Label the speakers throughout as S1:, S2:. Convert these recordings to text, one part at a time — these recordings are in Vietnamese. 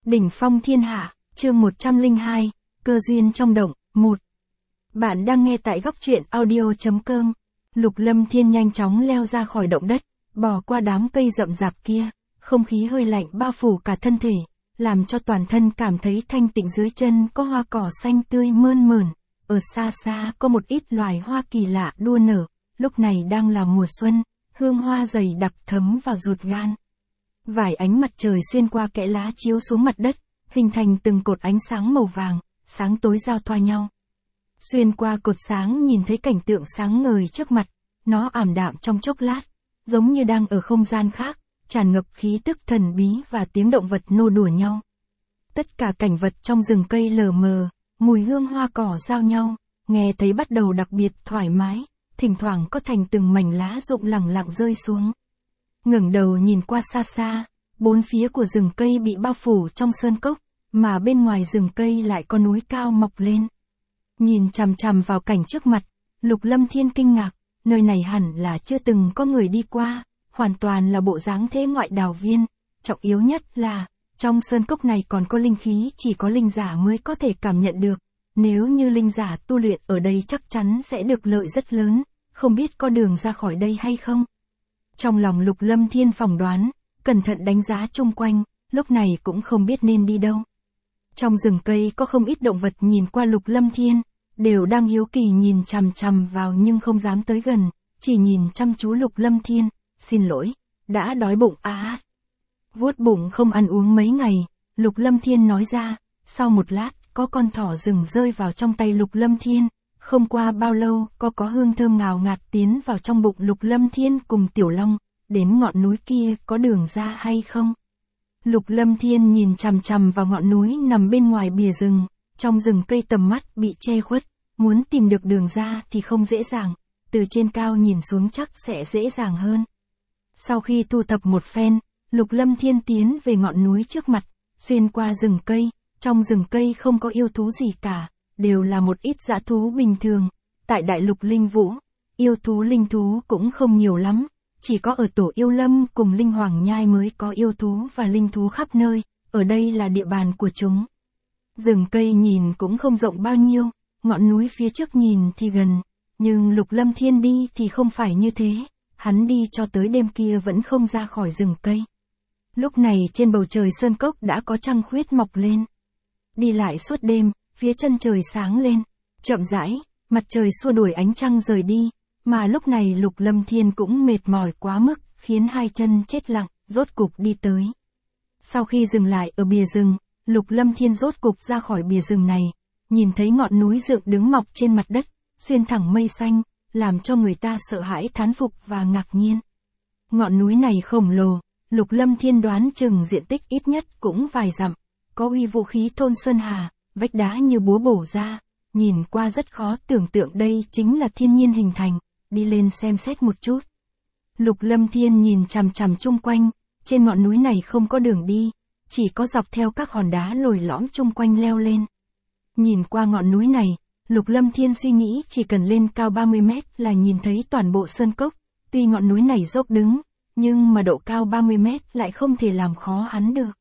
S1: Đỉnh phong thiên hạ, chương 102, cơ duyên trong động, 1. Bạn đang nghe tại góc truyện audio.com. Lục Lâm Thiên nhanh chóng leo ra khỏi động đất, bò qua đám cây rậm rạp kia, không khí hơi lạnh bao phủ cả thân thể, làm cho toàn thân cảm thấy thanh tịnh. Dưới chân có hoa cỏ xanh tươi mơn mởn, ở xa xa có một ít loài hoa kỳ lạ đua nở, lúc này đang là mùa xuân, hương hoa dày đặc thấm vào ruột gan. Vài ánh mặt trời xuyên qua kẽ lá chiếu xuống mặt đất, hình thành từng cột ánh sáng màu vàng, sáng tối giao thoa nhau. Xuyên qua cột sáng nhìn thấy cảnh tượng sáng ngời trước mặt, nó ảm đạm trong chốc lát, giống như đang ở không gian khác, tràn ngập khí tức thần bí và tiếng động vật nô đùa nhau. Tất cả cảnh vật trong rừng cây lờ mờ, mùi hương hoa cỏ giao nhau, nghe thấy bắt đầu đặc biệt thoải mái, thỉnh thoảng có thành từng mảnh lá rụng lẳng lặng rơi xuống. Ngẩng đầu nhìn qua xa xa, bốn phía của rừng cây bị bao phủ trong sơn cốc, mà bên ngoài rừng cây lại có núi cao mọc lên. Nhìn chằm chằm vào cảnh trước mặt, Lục Lâm Thiên kinh ngạc, nơi này hẳn là chưa từng có người đi qua, hoàn toàn là bộ dáng thế ngoại đào viên. Trọng yếu nhất là, trong sơn cốc này còn có linh khí chỉ có linh giả mới có thể cảm nhận được. Nếu như linh giả tu luyện ở đây chắc chắn sẽ được lợi rất lớn, không biết có đường ra khỏi đây hay không. Trong lòng Lục Lâm Thiên phỏng đoán, cẩn thận đánh giá chung quanh, lúc này cũng không biết nên đi đâu. Trong rừng cây có không ít động vật nhìn qua Lục Lâm Thiên, đều đang hiếu kỳ nhìn chằm chằm vào nhưng không dám tới gần, chỉ nhìn chăm chú Lục Lâm Thiên. Xin lỗi, đã đói bụng à? Vuốt bụng không ăn uống mấy ngày, Lục Lâm Thiên nói ra. Sau một lát, có con thỏ rừng rơi vào trong tay Lục Lâm Thiên. Không qua bao lâu, có hương thơm ngào ngạt tiến vào trong bụng Lục Lâm Thiên cùng Tiểu Long. Đến ngọn núi kia có đường ra hay không? Lục Lâm Thiên nhìn chằm chằm vào ngọn núi nằm bên ngoài bìa rừng, trong rừng cây tầm mắt bị che khuất, muốn tìm được đường ra thì không dễ dàng, từ trên cao nhìn xuống chắc sẽ dễ dàng hơn. Sau khi thu thập một phen, Lục Lâm Thiên tiến về ngọn núi trước mặt, xuyên qua rừng cây, trong rừng cây không có yêu thú gì cả, đều là một ít dã thú bình thường. Tại Đại Lục Linh Vũ, yêu thú linh thú cũng không nhiều lắm. Chỉ có ở Tổ Yêu Lâm cùng Linh Hoàng Nhai mới có yêu thú và linh thú khắp nơi, ở đây là địa bàn của chúng. Rừng cây nhìn cũng không rộng bao nhiêu, ngọn núi phía trước nhìn thì gần, nhưng Lục Lâm Thiên đi thì không phải như thế, hắn đi cho tới đêm kia vẫn không ra khỏi rừng cây. Lúc này trên bầu trời sơn cốc đã có trăng khuyết mọc lên. Đi lại suốt đêm, phía chân trời sáng lên, chậm rãi, mặt trời xua đuổi ánh trăng rời đi. Mà lúc này Lục Lâm Thiên cũng mệt mỏi quá mức, khiến hai chân chết lặng, rốt cục đi tới. Sau khi dừng lại ở bìa rừng, Lục Lâm Thiên rốt cục ra khỏi bìa rừng này, nhìn thấy ngọn núi dựng đứng mọc trên mặt đất, xuyên thẳng mây xanh, làm cho người ta sợ hãi thán phục và ngạc nhiên. Ngọn núi này khổng lồ, Lục Lâm Thiên đoán chừng diện tích ít nhất cũng vài dặm, có uy vũ khí thôn sơn hà, vách đá như búa bổ ra, nhìn qua rất khó tưởng tượng đây chính là thiên nhiên hình thành. Đi lên xem xét một chút. Lục Lâm Thiên nhìn chằm chằm chung quanh, trên ngọn núi này không có đường đi, chỉ có dọc theo các hòn đá lồi lõm chung quanh leo lên. Nhìn qua ngọn núi này, Lục Lâm Thiên suy nghĩ chỉ cần lên cao 30 mét là nhìn thấy toàn bộ sơn cốc, tuy ngọn núi này dốc đứng, nhưng mà độ cao 30 mét lại không thể làm khó hắn được.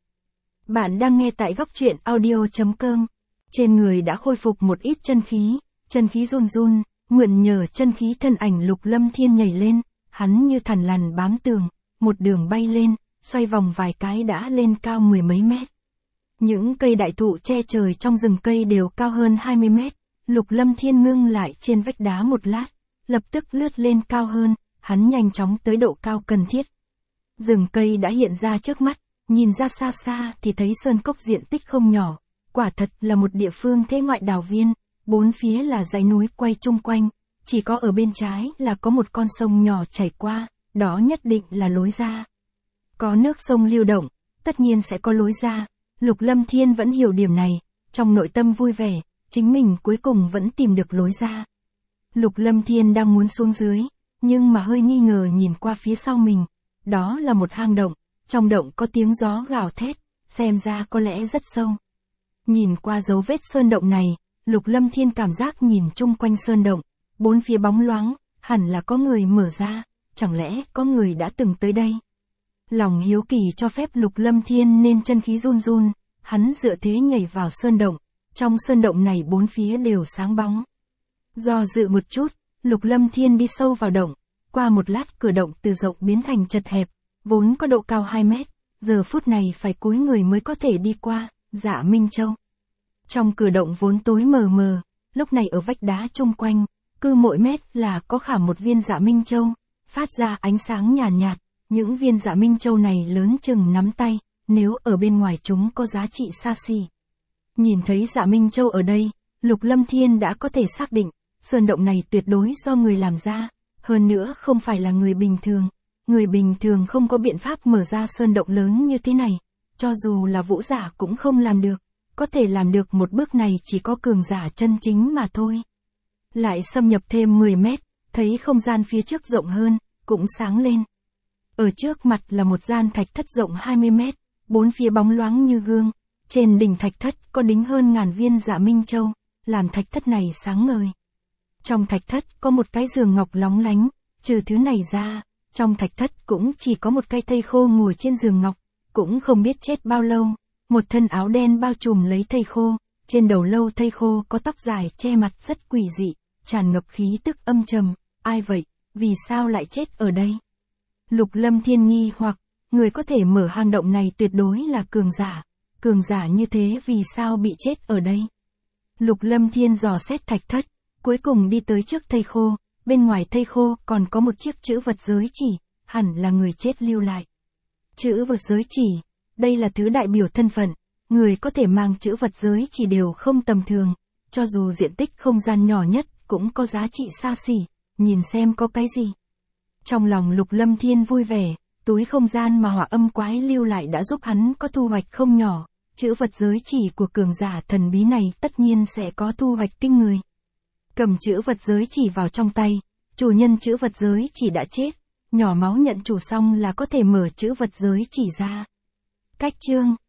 S1: Bạn đang nghe tại góc truyện audio.com, trên người đã khôi phục một ít chân khí run run. Mượn nhờ chân khí thân ảnh Lục Lâm Thiên nhảy lên, hắn như thằn lằn bám tường, một đường bay lên, xoay vòng vài cái đã lên cao mười mấy mét. Những cây đại thụ che trời trong rừng cây đều cao hơn 20 mét, Lục Lâm Thiên ngưng lại trên vách đá một lát, lập tức lướt lên cao hơn, hắn nhanh chóng tới độ cao cần thiết. Rừng cây đã hiện ra trước mắt, nhìn ra xa xa thì thấy sơn cốc diện tích không nhỏ, quả thật là một địa phương thế ngoại đào viên. Bốn phía là dãy núi quay chung quanh, chỉ có ở bên trái là có một con sông nhỏ chảy qua, đó nhất định là lối ra. Có nước sông lưu động, tất nhiên sẽ có lối ra, Lục Lâm Thiên vẫn hiểu điểm này, trong nội tâm vui vẻ, chính mình cuối cùng vẫn tìm được lối ra. Lục Lâm Thiên đang muốn xuống dưới, nhưng mà hơi nghi ngờ nhìn qua phía sau mình, đó là một hang động, trong động có tiếng gió gào thét, xem ra có lẽ rất sâu. Nhìn qua dấu vết sơn động này, Lục Lâm Thiên cảm giác nhìn chung quanh sơn động, bốn phía bóng loáng, hẳn là có người mở ra, chẳng lẽ có người đã từng tới đây. Lòng hiếu kỳ cho phép Lục Lâm Thiên nên chân khí run run, hắn dựa thế nhảy vào sơn động, trong sơn động này bốn phía đều sáng bóng. Do dự một chút, Lục Lâm Thiên đi sâu vào động, qua một lát cửa động từ rộng biến thành chật hẹp, vốn có độ cao 2 mét, giờ phút này phải cúi người mới có thể đi qua. Dạ Minh Châu. Trong cửa động vốn tối mờ mờ, lúc này ở vách đá chung quanh, cứ mỗi mét là có khảm một viên Dạ Minh Châu, phát ra ánh sáng nhàn nhạt, những viên Dạ Minh Châu này lớn chừng nắm tay, nếu ở bên ngoài chúng có giá trị xa xỉ. Nhìn thấy Dạ Minh Châu ở đây, Lục Lâm Thiên đã có thể xác định, sơn động này tuyệt đối do người làm ra, hơn nữa không phải là người bình thường. Người bình thường không có biện pháp mở ra sơn động lớn như thế này, cho dù là vũ giả cũng không làm được, có thể làm được một bước này chỉ có cường giả chân chính mà thôi. Lại xâm nhập thêm 10 mét, thấy không gian phía trước rộng hơn, cũng sáng lên. Ở trước mặt là một gian thạch thất rộng 20 mét, bốn phía bóng loáng như gương, trên đỉnh thạch thất có đính hơn ngàn viên Dạ Minh Châu, làm thạch thất này sáng ngời. Trong thạch thất có một cái giường ngọc lóng lánh, trừ thứ này ra, trong thạch thất cũng chỉ có một cây thây khô ngồi trên giường ngọc, cũng không biết chết bao lâu, một thân áo đen bao trùm lấy thây khô, trên đầu lâu thây khô có tóc dài che mặt rất quỷ dị, tràn ngập khí tức âm trầm, ai vậy, vì sao lại chết ở đây? Lục Lâm Thiên nghi hoặc, người có thể mở hang động này tuyệt đối là cường giả như thế vì sao bị chết ở đây? Lục Lâm Thiên dò xét thạch thất, cuối cùng đi tới trước thây khô, bên ngoài thây khô còn có một chiếc chữ vật giới chỉ, hẳn là người chết lưu lại. Chữ vật giới chỉ, đây là thứ đại biểu thân phận, người có thể mang chữ vật giới chỉ đều không tầm thường, cho dù diện tích không gian nhỏ nhất cũng có giá trị xa xỉ, nhìn xem có cái gì. Trong lòng Lục Lâm Thiên vui vẻ, túi không gian mà Hỏa Âm Quái lưu lại đã giúp hắn có thu hoạch không nhỏ, chữ vật giới chỉ của cường giả thần bí này tất nhiên sẽ có thu hoạch kinh người. Cầm chữ vật giới chỉ vào trong tay, chủ nhân chữ vật giới chỉ đã chết, nhỏ máu nhận chủ xong là có thể mở chữ vật giới chỉ ra. Cách chương